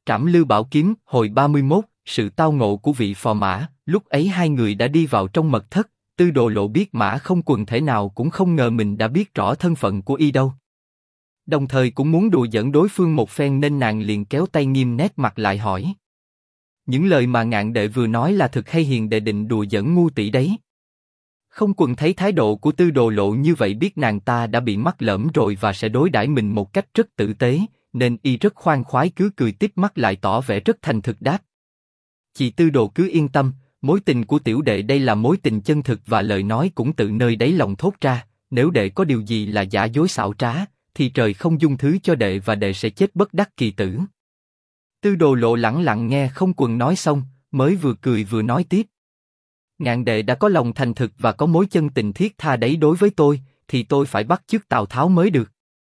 Trảm Lưu Bảo Kiếm, hồi 31, sự tao ngộ của vị phò mã. Lúc ấy hai người đã đi vào trong mật thất. Tư Đồ Lộ biết Mã Không Quần thể nào cũng không ngờ mình đã biết rõ thân phận của y đâu. Đồng thời cũng muốn đùa giỡn đối phương một phen nên nàng liền kéo tay nghiêm nét mặt lại hỏi. Những lời mà Ngạn đệ vừa nói là thực hay hiền đệ định đùa giỡn ngu tỷ đấy? Không Quần thấy thái độ của Tư Đồ Lộ như vậy biết nàng ta đã bị mắc lỡm rồi và sẽ đối đãi mình một cách rất tử tế, nên y rất khoan khoái cứ cười tít mắt lại tỏ vẻ rất thành thực đáp. Chị Tư Đồ cứ yên tâm, mối tình của tiểu đệ đây là mối tình chân thực và lời nói cũng tự nơi đáy lòng thốt ra, nếu đệ có điều gì là giả dối xảo trá, thì trời không dung thứ cho đệ và đệ sẽ chết bất đắc kỳ tử. Tư Đồ Lộ lẳng lặng nghe Không Quần nói xong, mới vừa cười vừa nói tiếp. Ngạn đệ đã có lòng thành thực và có mối chân tình thiết tha đấy đối với tôi, thì tôi phải bắt chước Tào Tháo mới được.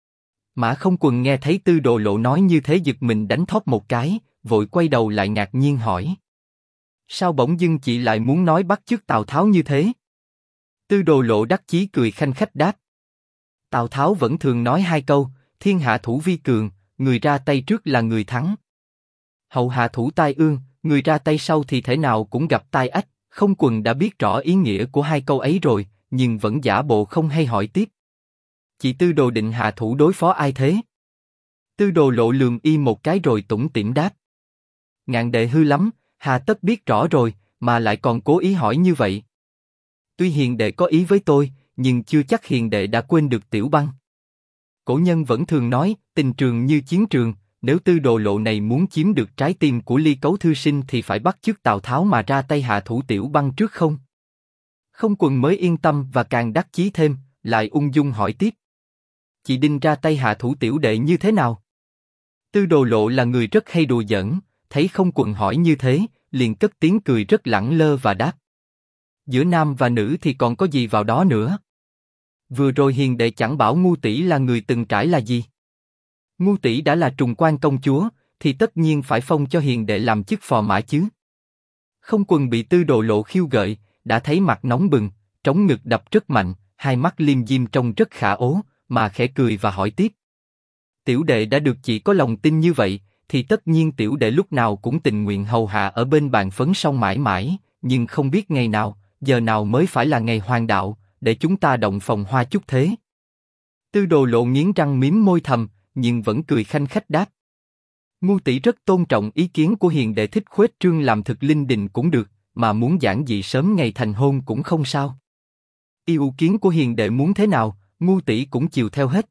Mã Không Quần nghe thấy Tư Đồ Lộ nói như thế giật mình đánh thóp một cái, vội quay đầu lại ngạc nhiên hỏi. Sao bỗng dưng chị lại muốn nói bắt chước Tào Tháo như thế? Tư Đồ Lộ đắc chí cười khanh khách đáp. Tào Tháo vẫn thường nói hai câu, thiên hạ thủ vi cường, người ra tay trước là người thắng. Hậu hạ thủ tai ương, người ra tay sau thì thể nào cũng gặp tai ách. Không Quần đã biết rõ ý nghĩa của hai câu ấy rồi, nhưng vẫn giả bộ không hay hỏi tiếp. Chị Tư Đồ định hạ thủ đối phó ai thế? Tư Đồ Lộ lườm y một cái rồi tủm tỉm đáp. Ngạn đệ hư lắm, hà tất biết rõ rồi, mà lại còn cố ý hỏi như vậy. Tuy hiền đệ có ý với tôi, nhưng chưa chắc hiền đệ đã quên được Tiểu Băng. Cổ nhân vẫn thường nói, tình trường như chiến trường, nếu Tư Đồ Lộ này muốn chiếm được trái tim của Ly Cấu thư sinh thì phải bắt chước Tào Tháo mà ra tay hạ thủ Tiểu Băng trước không? Không Quần mới yên tâm và càng đắc chí thêm, lại ung dung hỏi tiếp. Chị định ra tay hạ thủ tiểu đệ như thế nào? Tư Đồ Lộ là người rất hay đùa giỡn, thấy Không Quần hỏi như thế, liền cất tiếng cười rất lẳng lơ và đáp. Giữa nam và nữ thì còn có gì vào đó nữa? Vừa rồi hiền đệ chẳng bảo ngu tỷ là người từng trải là gì? Ngu tỷ đã là Trùng Quan công chúa, thì tất nhiên phải phong cho hiền đệ làm chức phò mã chứ. Không Quần bị Tư Đồ Lộ khiêu gợi, đã thấy mặt nóng bừng, trống ngực đập rất mạnh, hai mắt liêm diêm trông rất khả ố, mà khẽ cười và hỏi tiếp. Tiểu đệ đã được chị có lòng tin như vậy, thì tất nhiên tiểu đệ lúc nào cũng tình nguyện hầu hạ ở bên bàn phấn song mãi mãi, nhưng không biết ngày nào, giờ nào mới phải là ngày hoàng đạo, để chúng ta động phòng hoa chúc thế. Tư Đồ Lộ nghiến răng mím môi thầm, nhưng vẫn cười khanh khách đáp. Ngu tỷ rất tôn trọng ý kiến của hiền đệ, thích khuếch trương làm thực linh đình cũng được, mà muốn giản dị sớm ngày thành hôn cũng không sao. Ý kiến của hiền đệ muốn thế nào, ngu tỷ cũng chiều theo hết.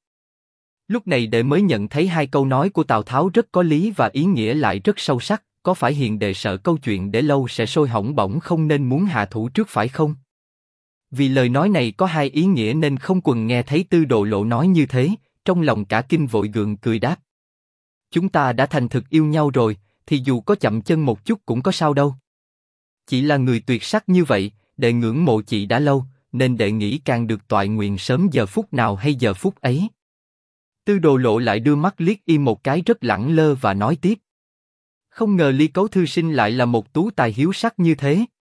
Lúc này đệ mới nhận thấy hai câu nói của Tào Tháo rất có lý và ý nghĩa lại rất sâu sắc. Có phải hiền đệ sợ câu chuyện để lâu sẽ sôi hỏng bỏng không nên muốn hạ thủ trước phải không? Vì lời nói này có hai ý nghĩa nên Không Quần nghe thấy Tư Đồ Lộ nói như thế, trong lòng cả kinh vội gượng cười đáp. Chúng ta đã thành thực yêu nhau rồi, thì dù có chậm chân một chút cũng có sao đâu. Chị là người tuyệt sắc như vậy, đệ ngưỡng mộ chị đã lâu, nên đệ nghĩ càng được toại nguyện sớm giờ phút nào hay giờ phút ấy. Tư Đồ Lộ lại đưa mắt liếc y một cái rất lẳng lơ và nói tiếp. Không ngờ Ly Cấu thư sinh lại là một tú tài hiếu sắc như thế.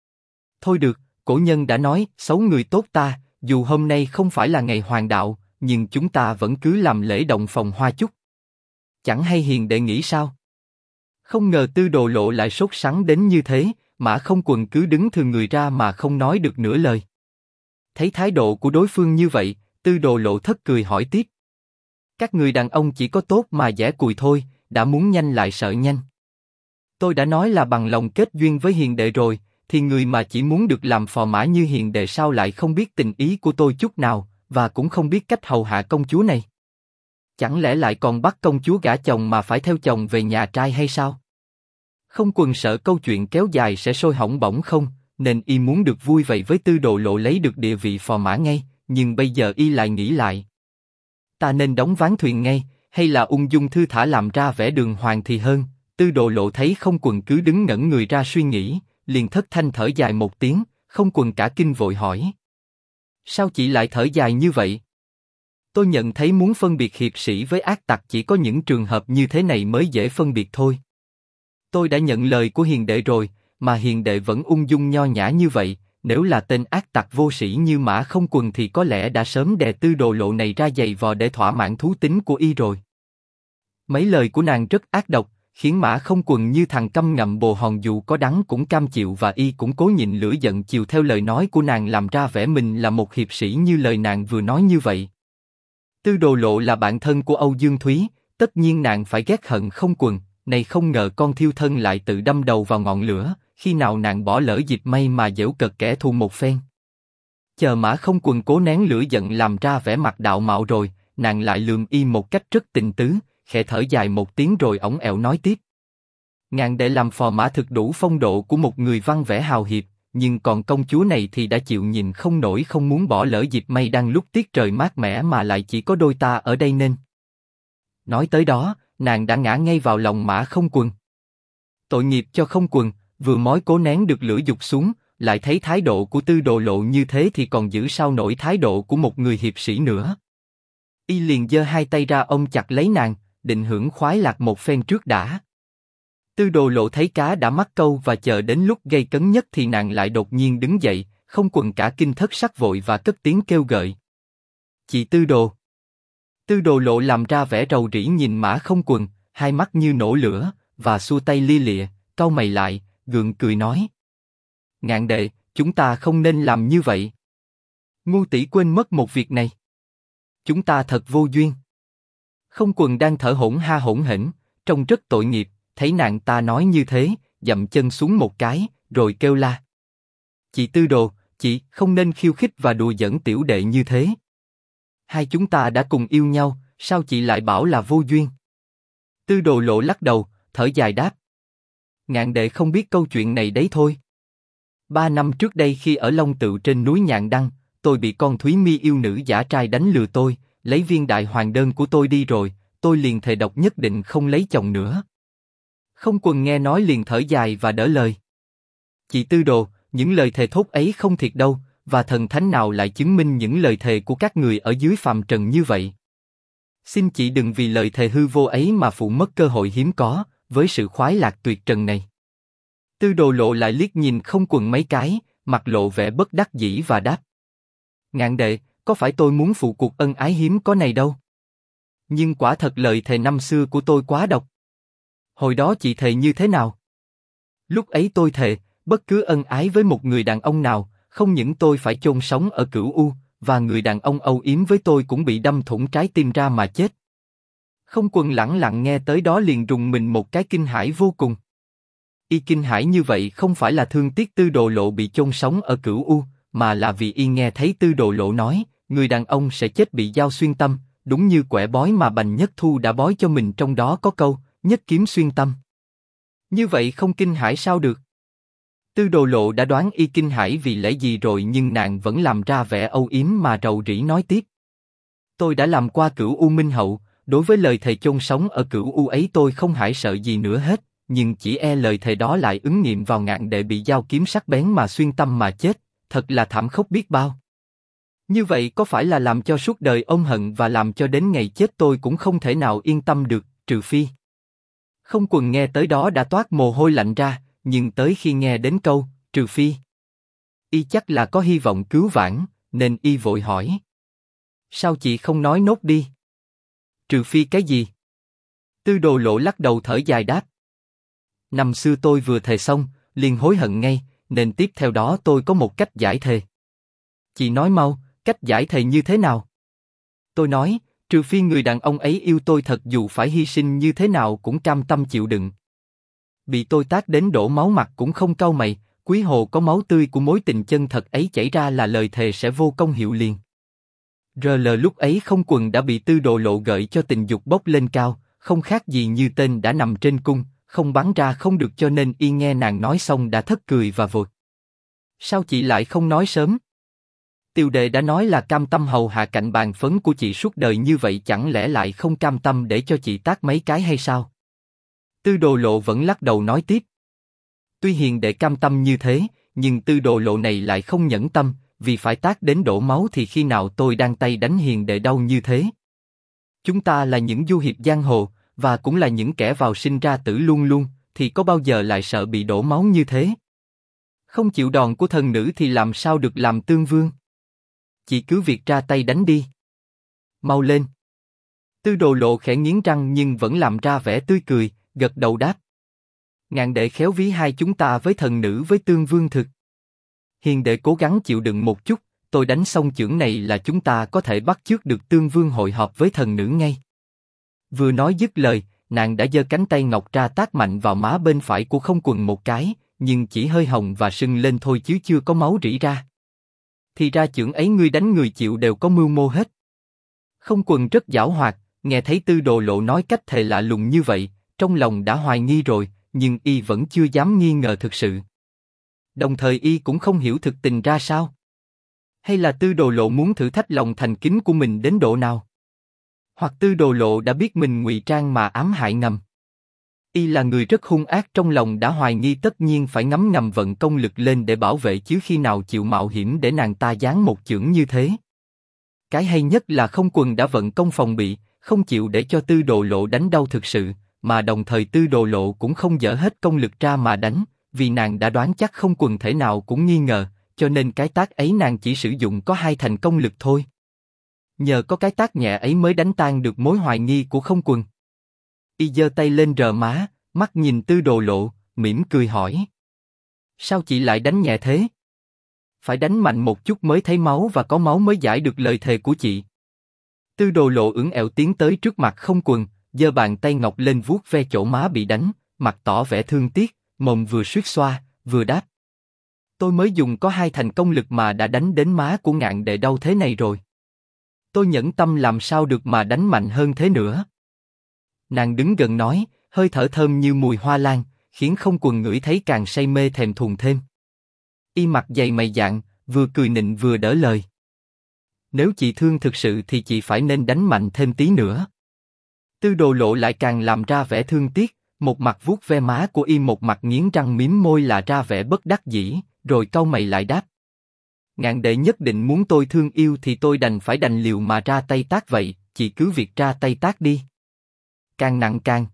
Thôi được, cổ nhân đã nói, xấu người tốt ta, dù hôm nay không phải là ngày hoàng đạo, nhưng chúng ta vẫn cứ làm lễ động phòng hoa chúc. Chẳng hay hiền đệ nghĩ sao? Không ngờ Tư Đồ Lộ lại sốt sắng đến như thế, Mã Không Quần cứ đứng thừa người ra mà không nói được nửa lời. Thấy thái độ của đối phương như vậy, Tư Đồ Lộ thất cười hỏi tiếp. Các người đàn ông chỉ có tốt mà dễ cùi thôi, đã muốn nhanh lại sợ nhanh. Tôi đã nói là bằng lòng kết duyên với hiền đệ rồi, thì người mà chỉ muốn được làm phò mã như hiền đệ sao lại không biết tình ý của tôi chút nào, và cũng không biết cách hầu hạ công chúa này? Chẳng lẽ lại còn bắt công chúa gả chồng mà phải theo chồng về nhà trai hay sao? Không Quần sợ câu chuyện kéo dài sẽ sôi hỏng bỏng không, nên y muốn được vui vậy với Tư Đồ Lộ lấy được địa vị phò mã ngay, nhưng bây giờ y lại nghĩ lại. Ta nên đóng ván thuyền ngay, hay là ung dung thư thả làm ra vẻ đường hoàng thì hơn? Tư Đồ Lộ thấy Không Quần cứ đứng ngẩn người ra suy nghĩ, liền thất thanh thở dài một tiếng. Không Quần cả kinh vội hỏi. Sao chị lại thở dài như vậy? Tôi nhận thấy muốn phân biệt hiệp sĩ với ác tặc chỉ có những trường hợp như thế này mới dễ phân biệt thôi. Tôi đã nhận lời của hiền đệ rồi, mà hiền đệ vẫn ung dung nho nhã như vậy, nếu là tên ác tặc vô sĩ như Mã Không Quần thì có lẽ đã sớm đè Tư Đồ Lộ này ra giày vò để thỏa mãn thú tính của y rồi. Mấy lời của nàng rất ác độc, khiến Mã Không Quần như thằng câm ngậm bồ hòn dù có đắng cũng cam chịu và y cũng cố nhịn lửa giận chiều theo lời nói của nàng làm ra vẻ mình là một hiệp sĩ như lời nàng vừa nói như vậy. Tư Đồ Lộ là bạn thân của Âu Dương Thúy, tất nhiên nàng phải ghét hận Không Quần, này không ngờ con thiêu thân lại tự đâm đầu vào ngọn lửa, khi nào nàng bỏ lỡ dịp may mà giễu cợt kẻ thù một phen. Chờ Mã Không Quần cố nén lửa giận làm ra vẻ mặt đạo mạo rồi, nàng lại lườm y một cách rất tình tứ, khẽ thở dài một tiếng rồi ổng ẹo nói tiếp. Ngạn đệ làm phò mã thực đủ phong độ của một người văn vẻ hào hiệp, nhưng còn công chúa này thì đã chịu nhìn không nổi, không muốn bỏ lỡ dịp may đang lúc tiết trời mát mẻ mà lại chỉ có đôi ta ở đây nên. Nói tới đó, nàng đã ngã ngay vào lòng Mã Không Quần. Tội nghiệp cho Không Quần, vừa mới cố nén được lửa dục xuống, lại thấy thái độ của Tư Đồ Lộ như thế thì còn giữ sao nổi thái độ của một người hiệp sĩ nữa. Y liền giơ hai tay ra ôm chặt lấy nàng, định hưởng khoái lạc một phen trước đã. Tư Đồ Lộ thấy cá đã mắc câu và chờ đến lúc gây cấn nhất thì nàng lại đột nhiên đứng dậy, Không Quần cả kinh thất sắc vội và cất tiếng kêu gợi. Chị Tư Đồ. Tư Đồ Lộ làm ra vẻ rầu rĩ nhìn Mã Không Quần, hai mắt như nổ lửa, và xua tay lia lịa, cau mày lại, gượng cười nói. Ngạn đệ, chúng ta không nên làm như vậy. Ngu tỷ quên mất một việc này. Chúng ta thật vô duyên. Không Quần đang thở hổn hển, trông rất tội nghiệp, thấy nàng ta nói như thế, dậm chân xuống một cái, rồi kêu la. Chị Tư Đồ, chị không nên khiêu khích và đùa giỡn tiểu đệ như thế. Hai chúng ta đã cùng yêu nhau, sao chị lại bảo là vô duyên? Tư Đồ Lộ lắc đầu, thở dài đáp. Ngạn đệ không biết câu chuyện này đấy thôi. 3 năm trước đây khi ở Long Tựu trên núi Nhạn Đăng, tôi bị con Thúy Mi yêu nữ giả trai đánh lừa tôi, lấy viên đại hoàng đơn của tôi đi rồi, tôi liền thề độc nhất định không lấy chồng nữa. Không Quần nghe nói liền thở dài và đỡ lời. Chị Tư Đồ, những lời thề thốt ấy không thiệt đâu, và thần thánh nào lại chứng minh những lời thề của các người ở dưới phàm trần như vậy? Xin chị đừng vì lời thề hư vô ấy mà phụ mất cơ hội hiếm có, với sự khoái lạc tuyệt trần này. Tư Đồ Lộ lại liếc nhìn Không Quần mấy cái, mặt lộ vẻ bất đắc dĩ và đáp. Ngạn đệ, có phải tôi muốn phụ cuộc ân ái hiếm có này đâu. Nhưng quả thật lời thề năm xưa của tôi quá độc. Hồi đó chị thề như thế nào? Lúc ấy tôi thề, bất cứ ân ái với một người đàn ông nào, không những tôi phải chôn sống ở Cửu U, và người đàn ông âu yếm với tôi cũng bị đâm thủng trái tim ra mà chết. Không Quần lẳng lặng nghe tới đó liền rùng mình một cái kinh hãi vô cùng. Y kinh hãi như vậy không phải là thương tiếc Tư Đồ Lộ bị chôn sống ở Cửu U, mà là vì y nghe thấy Tư Đồ Lộ nói, người đàn ông sẽ chết bị dao xuyên tâm, đúng như quẻ bói mà Bành Nhất Thu đã bói cho mình, trong đó có câu, nhất kiếm xuyên tâm. Như vậy không kinh hãi sao được? Tư Đồ Lộ đã đoán y kinh hãi vì lẽ gì rồi, nhưng nàng vẫn làm ra vẻ âu yếm mà rầu rĩ nói tiếp. Tôi đã làm qua Cửu U Minh Hậu, đối với lời thề chôn sống ở Cửu U ấy tôi không hãi sợ gì nữa hết, nhưng chỉ e lời thề đó lại ứng nghiệm vào Ngạn đệ bị dao kiếm sắc bén mà xuyên tâm mà chết, thật là thảm khốc biết bao. Như vậy có phải là làm cho suốt đời ôm hận và làm cho đến ngày chết tôi cũng không thể nào yên tâm được, trừ phi. Không Quần nghe tới đó đã toát mồ hôi lạnh ra, nhưng tới khi nghe đến câu, trừ phi, y chắc là có hy vọng cứu vãn, nên y vội hỏi. Sao chị không nói nốt đi? Trừ phi cái gì? Tư Đồ Lộ lắc đầu thở dài đáp. Năm xưa tôi vừa thề xong, liền hối hận ngay, nên tiếp theo đó tôi có một cách giải thề. Chị nói mau, cách giải thề như thế nào? Tôi nói, trừ phi người đàn ông ấy yêu tôi thật, dù phải hy sinh như thế nào cũng cam tâm chịu đựng. Bị tôi tát đến đổ máu mặt cũng không cau mày, quý hồ có máu tươi của mối tình chân thật ấy chảy ra là lời thề sẽ vô công hiệu liền. RL lúc ấy Không Quần đã bị Tư Đồ Lộ gợi cho tình dục bốc lên cao, không khác gì như tên đã nằm trên cung, không bắn ra không được, cho nên y nghe nàng nói xong đã thất cười và vội. Sao chị lại không nói sớm? Tiểu đệ đã nói là cam tâm hầu hạ cạnh bàn phấn của chị suốt đời, như vậy chẳng lẽ lại không cam tâm để cho chị tát mấy cái hay sao? Tư Đồ Lộ vẫn lắc đầu nói tiếp. Tuy hiền đệ cam tâm như thế, nhưng Tư Đồ Lộ này lại không nhẫn tâm, vì phải tát đến đổ máu thì khi nào tôi đang tay đánh hiền đệ đau như thế. Chúng ta là những du hiệp giang hồ, và cũng là những kẻ vào sinh ra tử luôn luôn, thì có bao giờ lại sợ bị đổ máu như thế? Không chịu đòn của thần nữ thì làm sao được làm tương vương? Chị cứ việc ra tay đánh đi. Mau lên. Tư Đồ Lộ khẽ nghiến răng nhưng vẫn làm ra vẻ tươi cười, gật đầu đáp. Ngạn đệ khéo ví hai chúng ta với thần nữ với Tương Vương thực. Hiền đệ cố gắng chịu đựng một chút, tôi đánh xong chưởng này là chúng ta có thể bắt chước được Tương Vương hội họp với thần nữ ngay. Vừa nói dứt lời, nàng đã giơ cánh tay ngọc ra tát mạnh vào má bên phải của Không Quần một cái, nhưng chỉ hơi hồng và sưng lên thôi chứ chưa có máu rỉ ra. Thì ra chưởng ấy ngươi đánh người chịu đều có mưu mô hết. Không Quần rất giảo hoạt, nghe thấy Tư Đồ Lộ nói cách thề lạ lùng như vậy, trong lòng đã hoài nghi rồi, nhưng y vẫn chưa dám nghi ngờ thực sự. Đồng thời y cũng không hiểu thực tình ra sao. Hay là Tư Đồ Lộ muốn thử thách lòng thành kính của mình đến độ nào? Hoặc Tư Đồ Lộ đã biết mình ngụy trang mà ám hại ngầm. Y là người rất hung ác, trong lòng đã hoài nghi, tất nhiên phải ngấm ngầm vận công lực lên để bảo vệ, chứ khi nào chịu mạo hiểm để nàng ta giáng một chưởng như thế. Cái hay nhất là Không Quần đã vận công phòng bị, không chịu để cho Tư Đồ Lộ đánh đau thực sự, mà đồng thời Tư Đồ Lộ cũng không dở hết công lực ra mà đánh, vì nàng đã đoán chắc Không Quần thể nào cũng nghi ngờ, cho nên cái tát ấy nàng chỉ sử dụng có 2 thành công lực thôi. Nhờ có cái tát nhẹ ấy mới đánh tan được mối hoài nghi của Không Quần. Y giơ tay lên rờ má, mắt nhìn Tư Đồ Lộ, mỉm cười hỏi: sao chị lại đánh nhẹ thế? Phải đánh mạnh một chút mới thấy máu, và có máu mới giải được lời thề của chị. Tư Đồ Lộ ưỡn ẹo tiến tới trước mặt Không Quần, giơ bàn tay ngọc lên vuốt ve chỗ má bị đánh, mặt tỏ vẻ thương tiếc, mồm vừa suýt xoa, vừa đáp: tôi mới dùng có 2 thành công lực mà đã đánh đến má của Ngạn đệ đau thế này rồi. Tôi nhẫn tâm làm sao được mà đánh mạnh hơn thế nữa. Nàng đứng gần nói, hơi thở thơm như mùi hoa lan, khiến Không Quần ngửi thấy càng say mê thèm thuồng thêm. Y mặt dày mày dạn, vừa cười nịnh vừa đỡ lời: nếu chị thương thực sự thì chị phải nên đánh mạnh thêm tí nữa. Tư Đồ Lộ lại càng làm ra vẻ thương tiếc, một mặt vuốt ve má của Y, một mặt nghiến răng mím môi là ra vẻ bất đắc dĩ, rồi cau mày lại đáp: Ngạn đệ nhất định muốn tôi thương yêu thì tôi phải đành liều mà ra tay tát vậy, chị cứ việc ra tay tát đi. Càng nặng càng.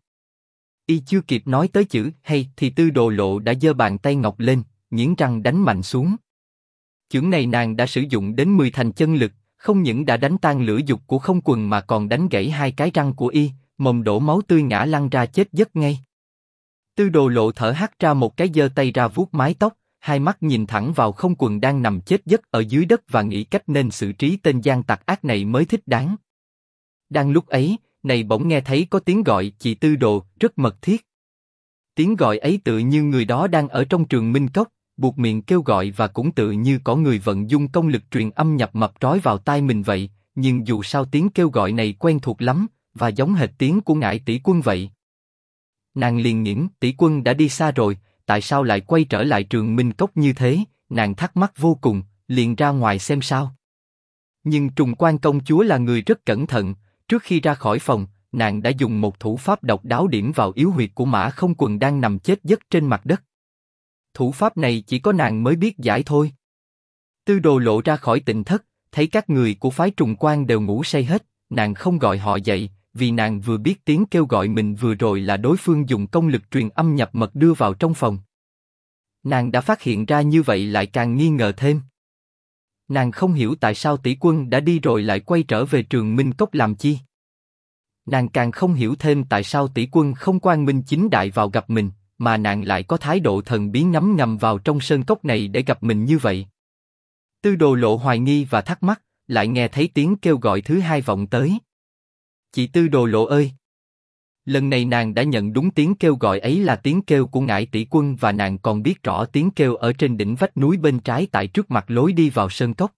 Y chưa kịp nói tới chữ hay thì Tư Đồ Lộ đã giơ bàn tay ngọc lên, nghiến răng đánh mạnh xuống. Chưởng này nàng đã sử dụng đến 10 thành chân lực, không những đã đánh tan lửa dục của Không Quần mà còn đánh gãy 2 cái răng của Y, mồm đổ máu tươi ngã lăn ra chết giấc ngay. Tư Đồ Lộ thở hắt ra một cái, giơ tay ra vuốt mái tóc, hai mắt nhìn thẳng vào Không Quần đang nằm chết giấc ở dưới đất và nghĩ cách nên xử trí tên gian tặc ác này mới thích đáng. Đang lúc ấy, này bỗng nghe thấy có tiếng gọi chị Tư Đồ, rất mật thiết. Tiếng gọi ấy tự như người đó đang ở trong Trường Minh Cốc, buộc miệng kêu gọi, và cũng tự như có người vận dụng công lực truyền âm nhập mật trói vào tai mình vậy, nhưng dù sao tiếng kêu gọi này quen thuộc lắm, và giống hệt tiếng của Ngải tỷ quân vậy. Nàng liền nghĩ tỷ quân đã đi xa rồi, tại sao lại quay trở lại Trường Minh Cốc như thế, nàng thắc mắc vô cùng, liền ra ngoài xem sao. Nhưng Trùng Quan công chúa là người rất cẩn thận, trước khi ra khỏi phòng, nàng đã dùng một thủ pháp độc đáo điểm vào yếu huyệt của Mã Không Quần đang nằm chết giấc trên mặt đất. Thủ pháp này chỉ có nàng mới biết giải thôi. Tư Đồ Lộ ra khỏi tịnh thất, thấy các người của phái Trùng Quan đều ngủ say hết, nàng không gọi họ dậy, vì nàng vừa biết tiếng kêu gọi mình vừa rồi là đối phương dùng công lực truyền âm nhập mật đưa vào trong phòng. Nàng đã phát hiện ra như vậy lại càng nghi ngờ thêm. Nàng không hiểu tại sao tỷ quân đã đi rồi lại quay trở về Trường Minh Cốc làm chi. Nàng càng không hiểu thêm tại sao tỷ quân không quang minh chính đại vào gặp mình, mà nàng lại có thái độ thần bí ngấm ngầm vào trong sơn cốc này để gặp mình như vậy. Tư Đồ Lộ hoài nghi và thắc mắc, lại nghe thấy tiếng kêu gọi thứ hai vọng tới. Chị Tư Đồ Lộ ơi! Lần này nàng đã nhận đúng tiếng kêu gọi ấy là tiếng kêu của Ngải tỷ quân, và nàng còn biết rõ tiếng kêu ở trên đỉnh vách núi bên trái tại trước mặt lối đi vào sơn cốc.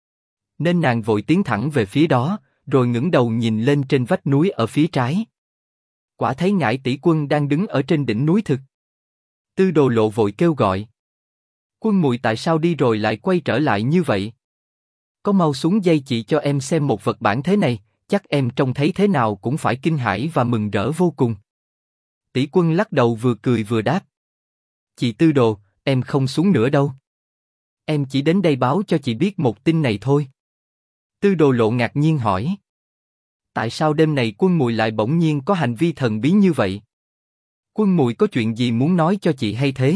Nên nàng vội tiến thẳng về phía đó, rồi ngẩng đầu nhìn lên trên vách núi ở phía trái. Quả thấy Ngải tỷ quân đang đứng ở trên đỉnh núi thực. Tư Đồ Lộ vội kêu gọi: Quân muội tại sao đi rồi lại quay trở lại như vậy? Có mau xuống dây chị cho em xem một vật bản thế này, chắc em trông thấy thế nào cũng phải kinh hãi và mừng rỡ vô cùng. Tỷ quân lắc đầu vừa cười vừa đáp: Chị Tư Đồ, em không xuống nữa đâu. Em chỉ đến đây báo cho chị biết một tin này thôi. Tư Đồ Lộ ngạc nhiên hỏi: Tại sao đêm này quân muội lại bỗng nhiên có hành vi thần bí như vậy? Quân muội có chuyện gì muốn nói cho chị hay thế?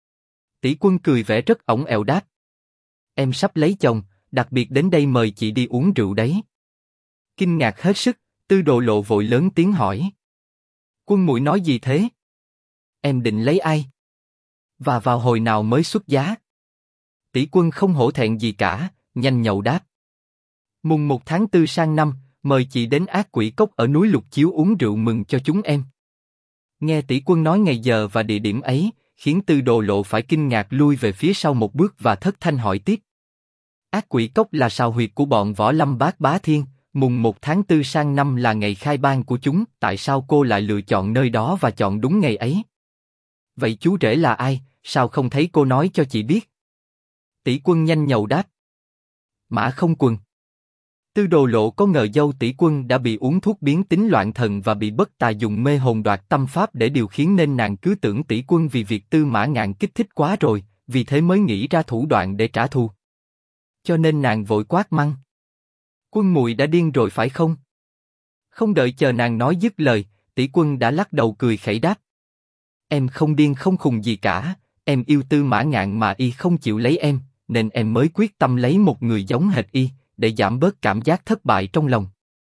Tỷ quân cười vẻ rất ổng ẹo đáp: Em sắp lấy chồng, đặc biệt đến đây mời chị đi uống rượu đấy. Kinh ngạc hết sức, Tư Đồ Lộ vội lớn tiếng hỏi: Quân muội nói gì thế? Em định lấy ai? Và vào hồi nào mới xuất giá? Tỷ quân không hổ thẹn gì cả, nhanh nhậu đáp. Mùng 1 tháng 4 sang năm, mời chị đến Ác Quỷ Cốc ở núi Lục Chiếu uống rượu mừng cho chúng em. Nghe tỷ quân nói ngày giờ và địa điểm ấy, khiến Tư Đồ Lộ phải kinh ngạc lui về phía sau một bước và thất thanh hỏi tiếp. Ác Quỷ Cốc là sào huyệt của bọn Võ Lâm Bát Bá Thiên, mùng 1 tháng 4 sang năm là ngày khai ban của chúng, tại sao cô lại lựa chọn nơi đó và chọn đúng ngày ấy? Vậy chú rể là ai, sao không thấy cô nói cho chị biết? Tỷ quân nhanh nhậu đáp. Mã Không Quần. Tư Đồ Lộ có ngờ dâu tỷ quân đã bị uống thuốc biến tính loạn thần và bị bất tà dùng mê hồn đoạt tâm pháp để điều khiến nên nàng cứ tưởng tỷ quân vì việc Tư Mã Ngạn kích thích quá rồi, vì thế mới nghĩ ra thủ đoạn để trả thù. Cho nên nàng vội quát mắng. Quân muội đã điên rồi phải không? Không đợi chờ nàng nói dứt lời, tỷ quân đã lắc đầu cười khẩy đáp. Em không điên không khùng gì cả, em yêu Tư Mã Ngạn mà y không chịu lấy em, nên em mới quyết tâm lấy một người giống hệt y, để giảm bớt cảm giác thất bại trong lòng.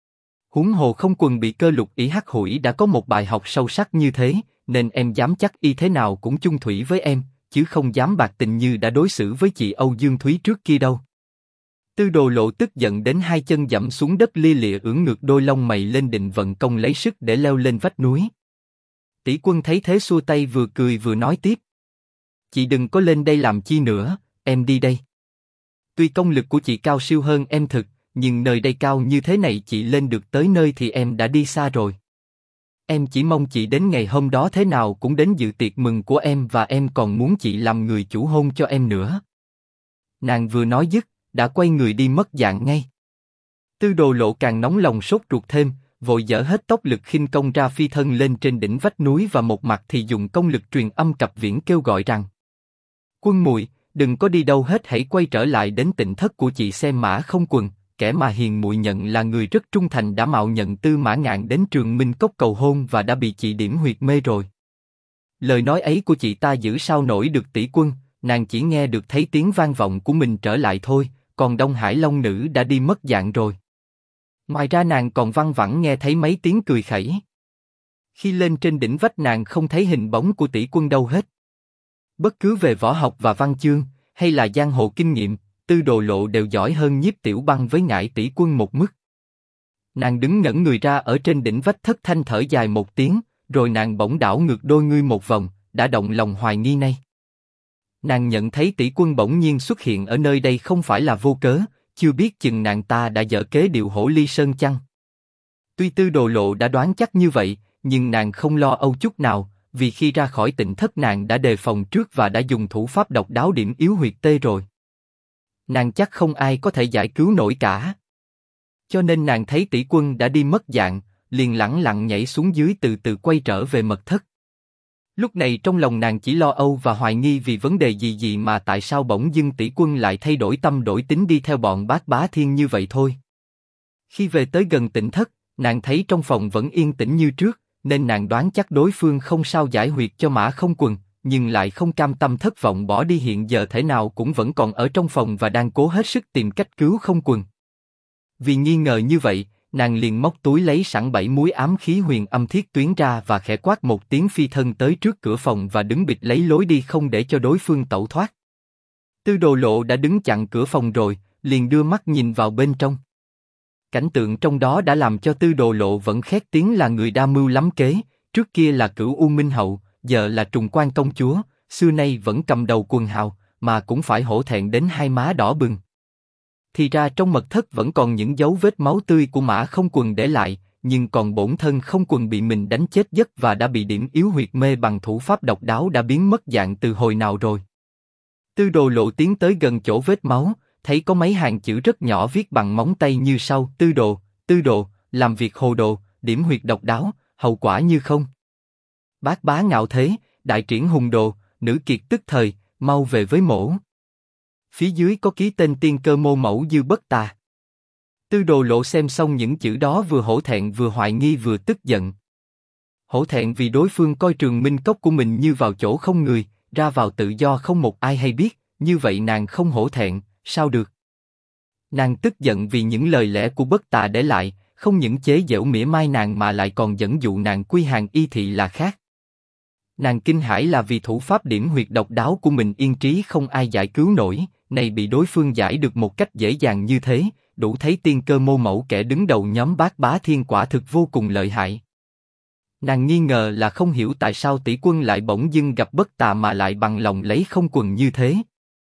Huống hồ Không Quần bị Cơ Lục Ý hắt hủi đã có một bài học sâu sắc như thế, nên em dám chắc y thế nào cũng chung thủy với em, chứ không dám bạc tình như đã đối xử với chị Âu Dương Thúy trước kia đâu. Tư Đồ Lộ tức giận đến hai chân dẫm xuống đất lia lịa ưỡn ngược đôi lông mày lên định vận công lấy sức để leo lên vách núi. Tỷ quân thấy thế xua tay vừa cười vừa nói tiếp. Chị đừng có lên đây làm chi nữa, em đi đây. Tuy công lực của chị cao siêu hơn em thực, nhưng nơi đây cao như thế này chị lên được tới nơi thì em đã đi xa rồi. Em chỉ mong chị đến ngày hôm đó thế nào cũng đến dự tiệc mừng của em và em còn muốn chị làm người chủ hôn cho em nữa. Nàng vừa nói dứt, đã quay người đi mất dạng ngay. Tư Đồ Lộ càng nóng lòng sốt ruột thêm, vội dở hết tốc lực khinh công ra phi thân lên trên đỉnh vách núi và một mặt thì dùng công lực truyền âm cập viễn kêu gọi rằng: Quân muội, đừng có đi đâu hết, hãy quay trở lại đến tịnh thất của chị xem Mã Không Quần, kẻ mà hiền muội nhận là người rất trung thành đã mạo nhận Tư Mã Ngạn đến Trường Minh Cốc cầu hôn và đã bị chị điểm huyệt mê rồi. Lời nói ấy của chị ta giữ sao nổi được tỷ quân, nàng chỉ nghe được thấy tiếng vang vọng của mình trở lại thôi, còn Đông Hải Long Nữ đã đi mất dạng rồi. Ngoài ra nàng còn văng vẳng nghe thấy mấy tiếng cười khẩy. Khi lên trên đỉnh vách nàng không thấy hình bóng của tỷ quân đâu hết. Bất cứ về võ học và văn chương, hay là giang hồ kinh nghiệm, Tư Đồ Lộ đều giỏi hơn Nhiếp Tiểu Băng với Ngải tỷ quân một mức. Nàng đứng ngẩn người ra ở trên đỉnh vách thất thanh thở dài một tiếng, rồi nàng bỗng đảo ngược đôi ngươi một vòng, đã động lòng hoài nghi này. Nàng nhận thấy tỷ quân bỗng nhiên xuất hiện ở nơi đây không phải là vô cớ, chưa biết chừng nàng ta đã dở kế điệu hổ ly sơn chăng. Tuy Tư Đồ Lộ đã đoán chắc như vậy, nhưng nàng không lo âu chút nào, vì khi ra khỏi tịnh thất nàng đã đề phòng trước và đã dùng thủ pháp độc đáo điểm yếu huyệt tê rồi. Nàng chắc không ai có thể giải cứu nổi cả. Cho nên nàng thấy tỷ quân đã đi mất dạng, liền lẳng lặng nhảy xuống dưới từ từ quay trở về mật thất. Lúc này trong lòng nàng chỉ lo âu và hoài nghi vì vấn đề gì mà tại sao bỗng dưng tỷ quân lại thay đổi tâm đổi tính đi theo bọn Bát Bá Thiên như vậy thôi. Khi về tới gần tịnh thất, nàng thấy trong phòng vẫn yên tĩnh như trước, nên nàng đoán chắc đối phương không sao giải huyệt cho Mã Không Quần, nhưng lại không cam tâm thất vọng bỏ đi, hiện giờ thể nào cũng vẫn còn ở trong phòng và đang cố hết sức tìm cách cứu Không Quần. Vì nghi ngờ như vậy, nàng liền móc túi lấy sẵn 7 múi ám khí huyền âm thiết tuyến ra và khẽ quát một tiếng phi thân tới trước cửa phòng và đứng bịt lấy lối đi không để cho đối phương tẩu thoát. Tư Đồ Lộ đã đứng chặn cửa phòng rồi, liền đưa mắt nhìn vào bên trong. Cảnh tượng trong đó đã làm cho Tư Đồ Lộ vẫn khét tiếng là người đa mưu lắm kế, trước kia là Cửu U Minh Hậu, giờ là Trùng Quan Công Chúa, xưa nay vẫn cầm đầu quần hào, mà cũng phải hổ thẹn đến hai má đỏ bừng. Thì ra trong mật thất vẫn còn những dấu vết máu tươi của Mã Không Quần để lại, nhưng còn bổn thân Không Quần bị mình đánh chết giấc và đã bị điểm yếu huyệt mê bằng thủ pháp độc đáo đã biến mất dạng từ hồi nào rồi. Tư Đồ Lộ tiến tới gần chỗ vết máu, thấy có mấy hàng chữ rất nhỏ viết bằng móng tay như sau: Tư Đồ, làm việc hồ đồ, điểm huyệt độc đáo, hậu quả như không. Bát Bá Ngạo Thế, đại triển hùng đồ, nữ kiệt tức thời, mau về với mổ. Phía dưới có ký tên Tiên Cơ Mô Mẫu Dư Bất Tà. Tư Đồ Lộ xem xong những chữ đó vừa hổ thẹn vừa hoài nghi vừa tức giận. Hổ thẹn vì đối phương coi Trường Minh Cốc của mình như vào chỗ không người, ra vào tự do không một ai hay biết, như vậy nàng không hổ thẹn, sao được? Nàng tức giận vì những lời lẽ của Bất Tà để lại, không những chế giễu mỉa mai nàng mà lại còn dẫn dụ nàng quy hàng y thị là khác. Nàng kinh hãi là vì thủ pháp điểm huyệt độc đáo của mình yên trí không ai giải cứu nổi, này bị đối phương giải được một cách dễ dàng như thế, đủ thấy tiên cơ mô mẫu kẻ đứng đầu nhóm Bát Bá Thiên quả thực vô cùng lợi hại. Nàng nghi ngờ là không hiểu tại sao tỷ quân lại bỗng dưng gặp bất tà mà lại bằng lòng lấy không quần như thế.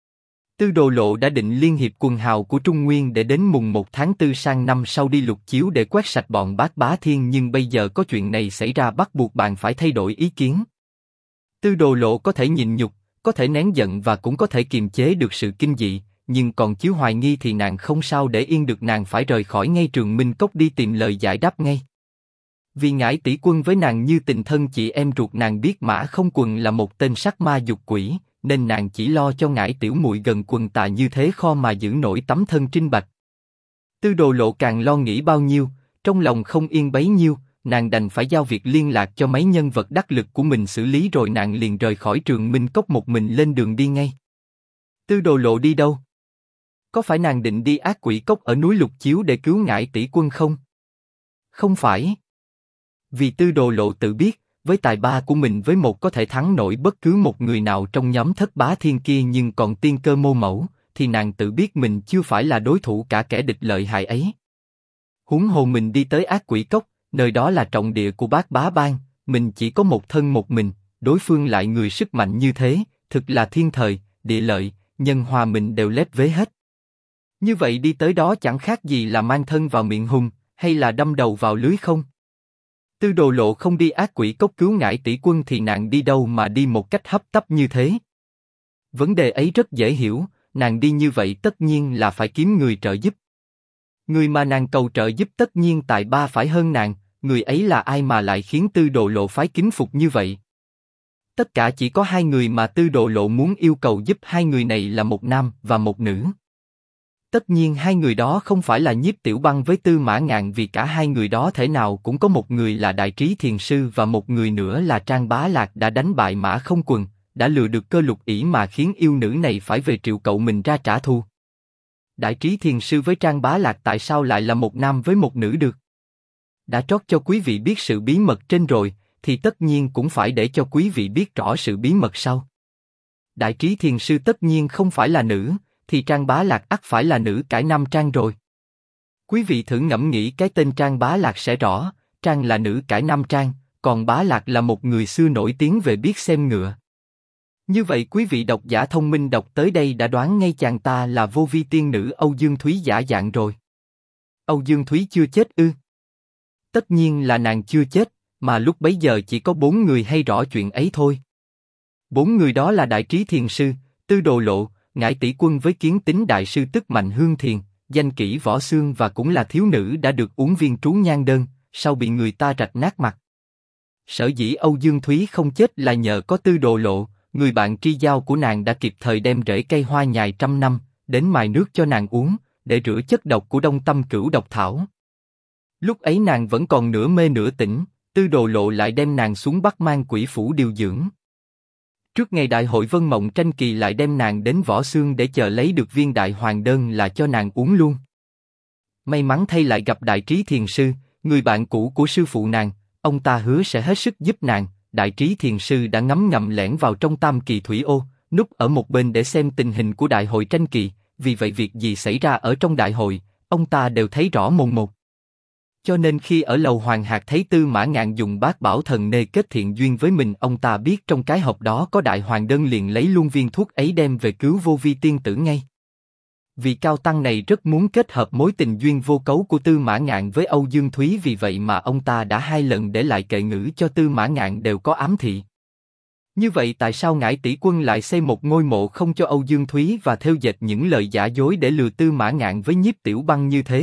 Tư Đồ Lộ đã định liên hiệp quần hào của Trung Nguyên để đến mùng 1 tháng 4 sang năm sau đi lục chiếu để quét sạch bọn Bát Bá Thiên, nhưng bây giờ có chuyện này xảy ra bắt buộc bạn phải thay đổi ý kiến. Tư Đồ Lộ có thể nhịn nhục, có thể nén giận và cũng có thể kiềm chế được sự kinh dị, nhưng còn Chiếu hoài nghi thì nàng không sao để yên được, nàng phải rời khỏi ngay Trường Minh Cốc đi tìm lời giải đáp ngay. Vì Ngải tỷ quân với nàng như tình thân chị em ruột, nàng biết Mã Không Quần là một tên sắc ma dục quỷ, nên nàng chỉ lo cho Ngải tiểu muội gần quần tà như thế kho mà giữ nổi tấm thân trinh bạch. Tư Đồ Lộ càng lo nghĩ bao nhiêu, trong lòng không yên bấy nhiêu, nàng đành phải giao việc liên lạc cho mấy nhân vật đắc lực của mình xử lý, rồi nàng liền rời khỏi Trường Minh Cốc một mình lên đường đi ngay. Tư Đồ Lộ đi đâu? Có phải nàng định đi Ác Quỷ Cốc ở núi Lục Chiếu để cứu Ngải tỷ quân không? Không phải. Vì Tư Đồ Lộ tự biết, với tài ba của mình với một có thể thắng nổi bất cứ một người nào trong nhóm Thất Bá Thiên kia, nhưng còn tiên cơ mô mẫu, thì nàng tự biết mình chưa phải là đối thủ cả kẻ địch lợi hại ấy. Huống hồ mình đi tới Ác Quỷ Cốc, nơi đó là trọng địa của Bát Bá Bang, mình chỉ có một thân một mình, đối phương lại người sức mạnh như thế, thực là thiên thời, địa lợi, nhân hòa mình đều lép vế hết. Như vậy đi tới đó chẳng khác gì là mang thân vào miệng hùng, hay là đâm đầu vào lưới không? Tư Đồ Lộ không đi Ác Quỷ Cốc cứu Ngải tỷ quân thì nàng đi đâu mà đi một cách hấp tấp như thế? Vấn đề ấy rất dễ hiểu, nàng đi như vậy tất nhiên là phải kiếm người trợ giúp. Người mà nàng cầu trợ giúp tất nhiên tài ba phải hơn nàng, người ấy là ai mà lại khiến Tư Đồ Lộ phái kính phục như vậy? Tất cả chỉ có hai người mà Tư Đồ Lộ muốn yêu cầu giúp, hai người này là một nam và một nữ. Tất nhiên hai người đó không phải là Nhiếp Tiểu Băng với Tư Mã Ngạn, vì cả hai người đó thể nào cũng có một người là Đại Trí Thiền Sư và một người nữa là Trang Bá Lạc đã đánh bại Mã Không Quần, đã lừa được Cơ Lục ỷ mà khiến yêu nữ này phải về triệu cậu mình ra trả thù. Đại Trí Thiền Sư với Trang Bá Lạc tại sao lại là một nam với một nữ được? Đã trót cho quý vị biết sự bí mật trên rồi, thì tất nhiên cũng phải để cho quý vị biết rõ sự bí mật sau. Đại Trí Thiền Sư tất nhiên không phải là nữ, thì Trang Bá Lạc ắt phải là nữ cải nam trang rồi. Quý vị thử ngẫm nghĩ cái tên Trang Bá Lạc sẽ rõ, Trang là nữ cải nam trang, còn Bá Lạc là một người xưa nổi tiếng về biết xem ngựa. Như vậy quý vị độc giả thông minh đọc tới đây đã đoán ngay chàng ta là vô vi tiên nữ Âu Dương Thúy giả dạng rồi. Âu Dương Thúy chưa chết ư? Tất nhiên là nàng chưa chết, mà lúc bấy giờ chỉ có 4 người hay rõ chuyện ấy thôi. 4 người đó là Đại Trí Thiền Sư, Tư Đồ Lộ, Ngải tỷ quân với Kiến Tính Đại Sư tức Mạnh Hương Thiền, danh kỹ Võ Xương, và cũng là thiếu nữ đã được uống viên trú nhan đơn, sau bị người ta rạch nát mặt. Sở dĩ Âu Dương Thúy không chết là nhờ có Tư Đồ Lộ, người bạn tri giao của nàng đã kịp thời đem rễ cây hoa nhài trăm năm đến mài nước cho nàng uống, để rửa chất độc của Đông Tâm Cửu Độc Thảo. Lúc ấy nàng vẫn còn nửa mê nửa tỉnh, Tư Đồ Lộ lại đem nàng xuống Bắc Mang Quỷ Phủ điều dưỡng. Trước ngày đại hội Vân Mộng Tranh Kỳ lại đem nàng đến Võ Xương để chờ lấy được viên đại hoàng đơn là cho nàng uống luôn. May mắn thay lại gặp Đại Trí Thiền Sư, người bạn cũ của sư phụ nàng, ông ta hứa sẽ hết sức giúp nàng. Đại Trí Thiền Sư đã ngấm ngầm lẻn vào trong Tam Kỳ Thủy Ô, núp ở một bên để xem tình hình của đại hội tranh kỳ, vì vậy việc gì xảy ra ở trong đại hội, ông ta đều thấy rõ mồn một. Cho nên khi ở lầu Hoàng Hạc thấy Tư Mã Ngạn dùng Bát Bảo Thần Nê kết thiện duyên với mình, ông ta biết trong cái hộp đó có đại hoàng đơn, liền lấy luôn viên thuốc ấy đem về cứu vô vi tiên tử ngay. Vì cao tăng này rất muốn kết hợp mối tình duyên vô cấu của Tư Mã Ngạn với Âu Dương Thúy, vì vậy mà ông ta đã 2 lần để lại kệ ngữ cho Tư Mã Ngạn đều có ám thị. Như vậy tại sao Ngải tỷ quân lại xây một ngôi mộ không cho Âu Dương Thúy và thêu dệt những lời giả dối để lừa Tư Mã Ngạn với Nhiếp Tiểu Băng như thế?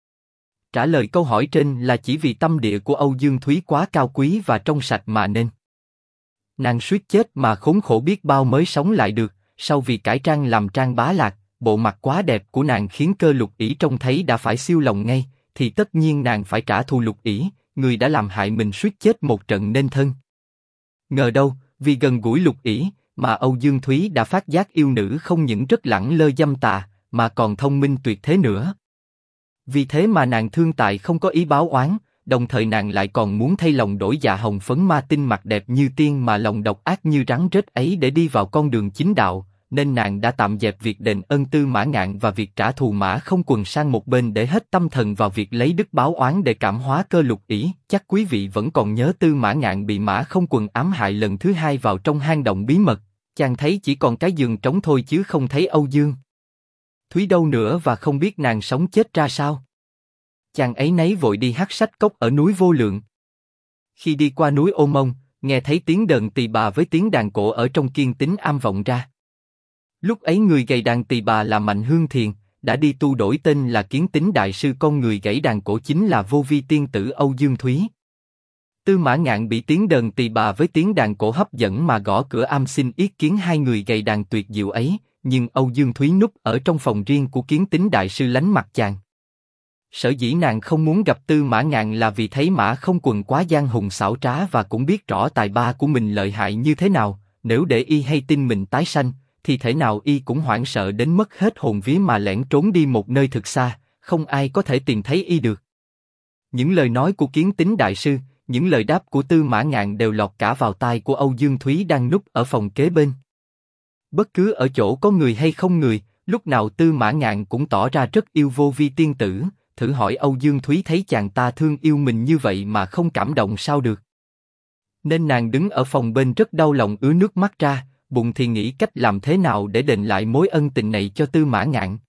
Trả lời câu hỏi trên là chỉ vì tâm địa của Âu Dương Thúy quá cao quý và trong sạch mà nên. Nàng suýt chết mà khốn khổ biết bao mới sống lại được, sau vì cải trang làm Trang Bá Lạc, bộ mặt quá đẹp của nàng khiến Cơ Lục ỷ trông thấy đã phải siêu lòng ngay, thì tất nhiên nàng phải trả thù Lục ỷ, người đã làm hại mình suýt chết một trận nên thân. Ngờ đâu, vì gần gũi Lục ỷ, mà Âu Dương Thúy đã phát giác yêu nữ không những rất lẳng lơ dâm tà, mà còn thông minh tuyệt thế nữa. Vì thế mà nàng thương tại không có ý báo oán, đồng thời nàng lại còn muốn thay lòng đổi dạ hồng phấn ma tinh mặt đẹp như tiên mà lòng độc ác như rắn rết ấy để đi vào con đường chính đạo, nên nàng đã tạm dẹp việc đền ân Tư Mã Ngạn và việc trả thù Mã Không Quần sang một bên để hết tâm thần vào việc lấy đức báo oán để cảm hóa cơ lục ỷ. Chắc quý vị vẫn còn nhớ Tư Mã Ngạn bị Mã Không Quần ám hại lần thứ hai vào trong hang động bí mật, chàng thấy chỉ còn cái giường trống thôi chứ không thấy Âu Dương Thúy đâu nữa và không biết nàng sống chết ra sao. Chàng ấy nấy vội đi Hắc Sách Cốc ở núi Vô Lượng. Khi đi qua núi Ô Mông, nghe thấy tiếng đờn tỳ bà với tiếng đàn cổ ở trong Kiên Tín Am vọng ra. Lúc ấy người gầy đàn tỳ bà là Mạnh Hương Thiền, đã đi tu đổi tên là Kiến Tín Đại Sư, con người gãy đàn cổ chính là Vô Vi Tiên Tử Âu Dương Thúy. Tư Mã Ngạn bị tiếng đờn tỳ bà với tiếng đàn cổ hấp dẫn mà gõ cửa am xin ý kiến hai người gầy đàn tuyệt diệu ấy, nhưng Âu Dương Thúy núp ở trong phòng riêng của Kiến Tín Đại Sư lánh mặt chàng. Sở dĩ nàng không muốn gặp Tư Mã Ngạn là vì thấy Mã Không Quần quá gian hùng xảo trá và cũng biết rõ tài ba của mình lợi hại như thế nào, nếu để y hay tin mình tái sanh, thì thể nào y cũng hoảng sợ đến mất hết hồn vía mà lẻn trốn đi một nơi thực xa, không ai có thể tìm thấy y được. Những lời nói của Kiến Tín Đại Sư, những lời đáp của Tư Mã Ngạn đều lọt cả vào tai của Âu Dương Thúy đang núp ở phòng kế bên. Bất cứ ở chỗ có người hay không người, lúc nào Tư Mã Ngạn cũng tỏ ra rất yêu Vô Vi Tiên Tử, thử hỏi Âu Dương Thúy thấy chàng ta thương yêu mình như vậy mà không cảm động sao được. Nên nàng đứng ở phòng bên rất đau lòng ứa nước mắt ra, bụng thì nghĩ cách làm thế nào để đền lại mối ân tình này cho Tư Mã Ngạn.